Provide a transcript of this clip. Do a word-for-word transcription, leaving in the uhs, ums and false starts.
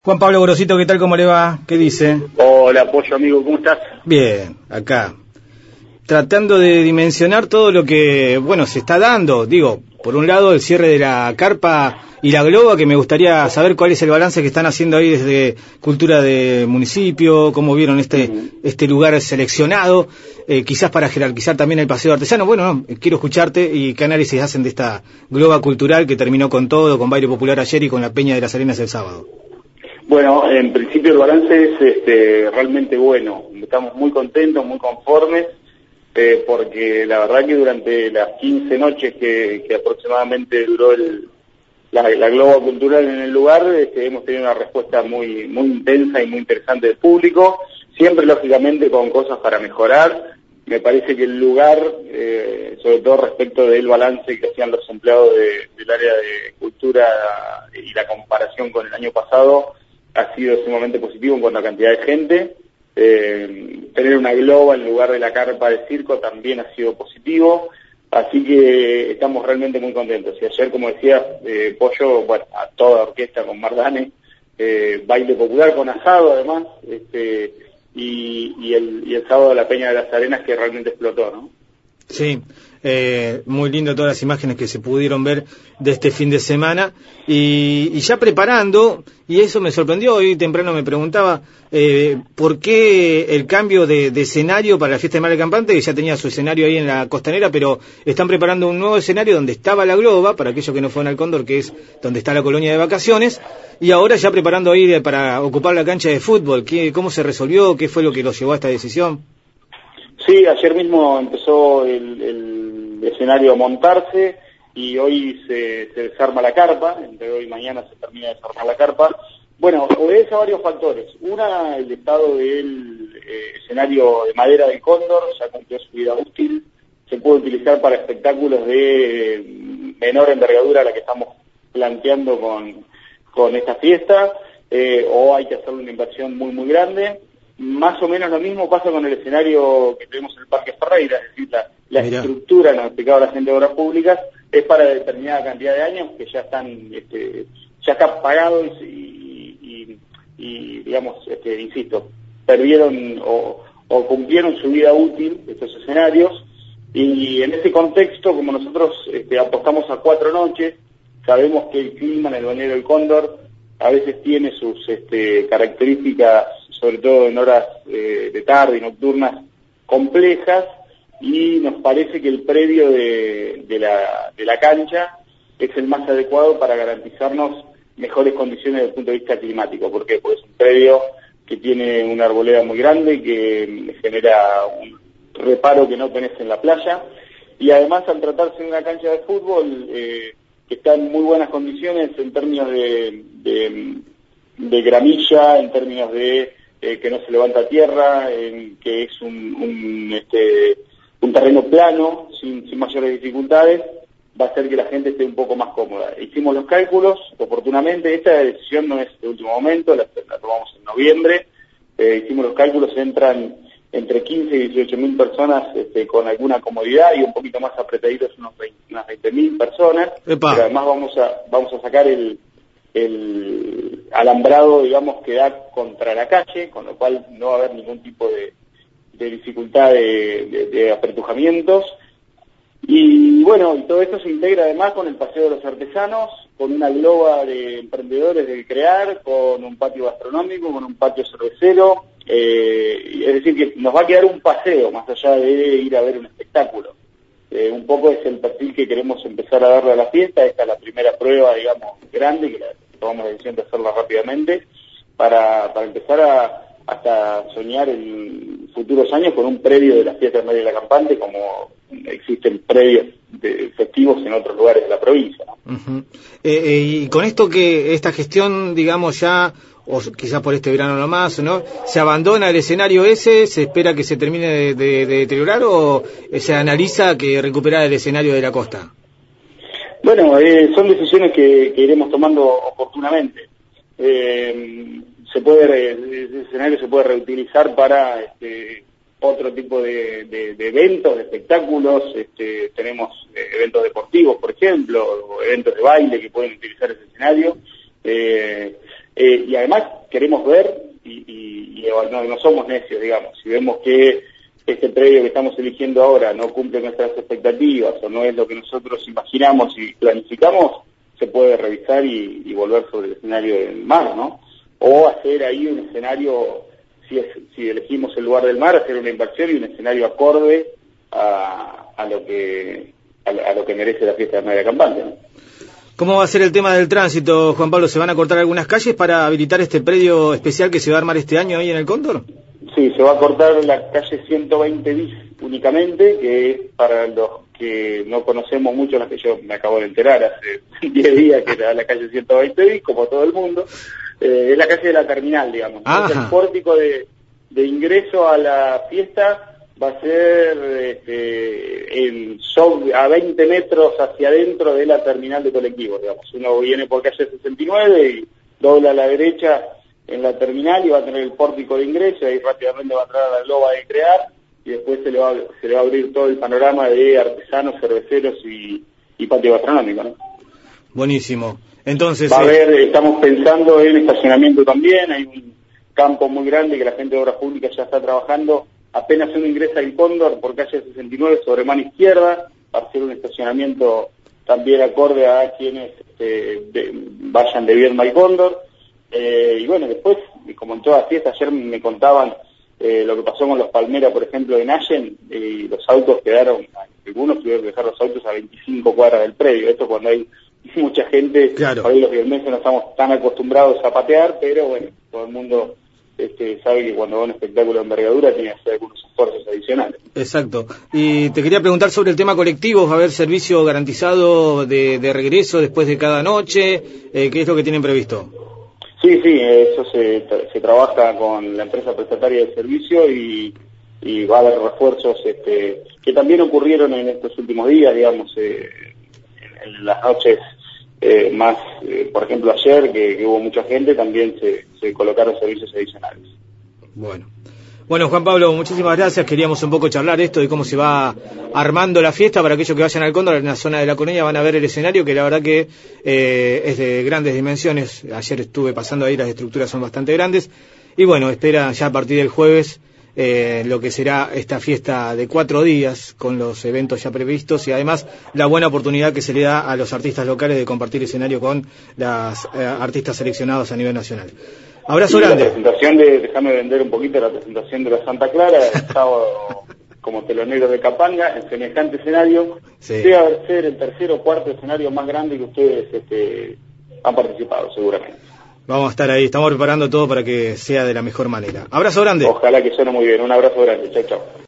Juan Pablo Gorosito, ¿qué tal? ¿Cómo le va? ¿Qué dice? Hola, Pollo, amigo, ¿cómo estás? Bien, acá. Tratando de dimensionar todo lo que, bueno, se está dando. Digo, por un lado, el cierre de la carpa y la globa, que me gustaría saber cuál es el balance que están haciendo ahí desde Cultura de Municipio, cómo vieron este uh-huh. este lugar seleccionado, eh, quizás para jerarquizar también el paseo artesano. Bueno, no, quiero escucharte y qué análisis hacen de esta globa cultural que terminó con todo, con baile popular ayer y con la Peña de las Arenas el sábado. Bueno, en principio el balance es este, realmente bueno. Estamos muy contentos, muy conformes, eh, porque la verdad que durante las quince noches que, que aproximadamente duró el, la, la globa cultural en el lugar, este, hemos tenido una respuesta muy, muy intensa y muy interesante del público, siempre lógicamente con cosas para mejorar. Me parece que el lugar, eh, sobre todo respecto del balance que hacían los empleados de, del área de cultura y la comparación con el año pasado, ha sido sumamente positivo en cuanto a cantidad de gente. Eh, tener una globa en lugar de la carpa de circo también ha sido positivo, así que estamos realmente muy contentos. Y ayer, como decía, eh, Pollo, bueno, a toda orquesta con Mardane, eh, baile popular con asado además, este, y, y, el, y el sábado la Peña de las Arenas, que realmente explotó, ¿no? Sí, eh, muy lindo todas las imágenes que se pudieron ver de este fin de semana y, y ya preparando, y eso me sorprendió, hoy temprano me preguntaba eh, por qué el cambio de, de escenario para la fiesta de Mar del Campante, que ya tenía su escenario ahí en la Costanera, pero están preparando un nuevo escenario donde estaba la globa, para aquellos que no fueron al Cóndor, que es donde está la colonia de vacaciones, y ahora ya preparando ahí de, para ocupar la cancha de fútbol. ¿Qué, ¿Cómo se resolvió? ¿Qué fue lo que los llevó a esta decisión? Sí, ayer mismo empezó el, el escenario a montarse y hoy se, se desarma la carpa, entre hoy y mañana se termina de desarmar la carpa. Bueno, obedece a varios factores. Una, el estado del eh, escenario de madera del Cóndor, ya cumplió su vida útil, se puede utilizar para espectáculos de menor envergadura a la que estamos planteando con, con esta fiesta, eh, o hay que hacerle una inversión muy muy grande. Más o menos lo mismo pasa con el escenario que tenemos en el Parque Ferreira, es decir, la, la estructura, nos explicaba la gente de Obras Públicas, es para determinada cantidad de años que ya están, este, ya están pagados y, y, y digamos, este, insisto, perdieron o, o cumplieron su vida útil estos escenarios, y en ese contexto, como nosotros este, apostamos a cuatro noches, sabemos que el clima en el balneario del Cóndor a veces tiene sus este, características, sobre todo en horas eh, de tarde y nocturnas, complejas, y nos parece que el predio de, de, la, de la cancha es el más adecuado para garantizarnos mejores condiciones desde el punto de vista climático. ¿Por qué? Porque es un predio que tiene una arboleda muy grande, que genera un reparo que no tenés en la playa, y además, al tratarse de una cancha de fútbol, eh, que está en muy buenas condiciones en términos de, de, de gramilla, en términos de eh, que no se levanta tierra, en que es un, un, este, un terreno plano, sin, sin mayores dificultades, va a hacer que la gente esté un poco más cómoda. Hicimos los cálculos oportunamente, esta decisión no es de último momento, la, la tomamos en noviembre, eh, hicimos los cálculos, entran entre quince y dieciocho mil personas este, con alguna comodidad, y un poquito más apretaditos unos veinte, unas veinte mil personas. Epa. Pero además vamos a vamos a sacar el, el alambrado, digamos, que da contra la calle, con lo cual no va a haber ningún tipo de, de dificultad de, de, de apretujamientos. Y bueno, y todo esto se integra además con el paseo de los artesanos, con una globa de emprendedores del Crear, con un patio gastronómico, con un patio cervecero. Eh, es decir, que nos va a quedar un paseo más allá de ir a ver un espectáculo. Eh, un poco es el perfil que queremos empezar a darle a la fiesta. Esta es la primera prueba, digamos, grande, que la, tomamos la decisión de hacerla rápidamente, para, para empezar a hasta soñar en futuros años con un predio de la fiesta de Mar del Campante, como existen predios de festivos en otros lugares de la provincia, ¿no? Uh-huh. eh, eh, y con esto que esta gestión, digamos, ya, o quizás por este verano nomás, ¿no? ¿Se abandona el escenario ese? ¿Se espera que se termine de, de, de deteriorar o se analiza que recuperar el escenario de la costa? Bueno, eh, son decisiones que, que iremos tomando oportunamente. Eh, se puede, el escenario se puede reutilizar para este, otro tipo de, de, de eventos, de espectáculos. Este, tenemos eh, eventos deportivos, por ejemplo, o eventos de baile que pueden utilizar ese escenario. Eh, eh, y además queremos ver, y, y, y no, no somos necios, digamos, si vemos que este predio que estamos eligiendo ahora no cumple nuestras expectativas o no es lo que nosotros imaginamos y planificamos, se puede revisar y, y volver sobre el escenario del mar, ¿no? O hacer ahí un escenario, si, es, si elegimos el lugar del mar, hacer una inversión y un escenario acorde a, a lo que a, a lo que merece la fiesta de media campaña, ¿no? ¿Cómo va a ser el tema del tránsito, Juan Pablo? ¿Se van a cortar algunas calles para habilitar este predio especial que se va a armar este año ahí en el Cóndor? Sí, se va a cortar la calle ciento veinte bis únicamente, que es para los que no conocemos mucho, las que yo me acabo de enterar hace diez días que era la calle ciento veinte bis, como todo el mundo. Eh, es la calle de la terminal, digamos. Entonces, el pórtico de, de ingreso a la fiesta va a ser este, el show a veinte metros hacia adentro de la terminal de colectivos, digamos. Uno viene por calle sesenta y nueve y dobla a la derecha en la terminal y va a tener el pórtico de ingreso, y ahí rápidamente va a entrar a la globa de Crear, y después se le va, se le va a abrir todo el panorama de artesanos, cerveceros y, y patio gastronómico, ¿no? Buenísimo. Entonces... Va a haber, estamos pensando en estacionamiento también, hay un campo muy grande que la gente de Obras Públicas ya está trabajando. Apenas uno ingresa al Cóndor por calle sesenta y nueve sobre mano izquierda, va a ser un estacionamiento también acorde a quienes este, de, vayan de Viedma al Cóndor. Eh, y bueno, después, como en todas fiestas, ayer me contaban eh, lo que pasó con los Palmeras, por ejemplo, en Allen, y los autos quedaron, algunos tuvieron que dejar los autos a veinticinco cuadras del predio. Esto cuando hay mucha gente, claro. Por ahí los viernes no estamos tan acostumbrados a patear, pero bueno, todo el mundo... Este, sabe que cuando va a un espectáculo de envergadura tiene que hacer algunos esfuerzos adicionales. Exacto. Y te quería preguntar sobre el tema colectivo. ¿Va a haber servicio garantizado de, de regreso después de cada noche? Eh, ¿Qué es lo que tienen previsto? Sí, sí, eso se, se trabaja con la empresa prestataria de servicio y, y va a haber refuerzos este, que también ocurrieron en estos últimos días, digamos, eh, en, en las noches eh, más, eh, por ejemplo ayer, que, que hubo mucha gente, también se, se colocaron servicios adicionales. Bueno. Bueno, Juan Pablo, muchísimas gracias. Queríamos un poco charlar esto de cómo se va armando la fiesta. Para aquellos que vayan al Cóndor, en la zona de La Coruña, van a ver el escenario, que la verdad que eh, es de grandes dimensiones. Ayer estuve pasando ahí, las estructuras son bastante grandes. Y bueno, espera ya a partir del jueves eh, lo que será esta fiesta de cuatro días, con los eventos ya previstos, y además la buena oportunidad que se le da a los artistas locales de compartir escenario con las eh, artistas seleccionados a nivel nacional. Abrazo y grande. La presentación de, déjame vender un poquito la presentación de la Santa Clara, el sábado como teloneros de Capanga, en semejante escenario, sí. Debe ser el tercer o cuarto escenario más grande que ustedes este, han participado, seguramente. Vamos a estar ahí, estamos preparando todo para que sea de la mejor manera. Abrazo grande. Ojalá que suene muy bien, un abrazo grande, chao, chao.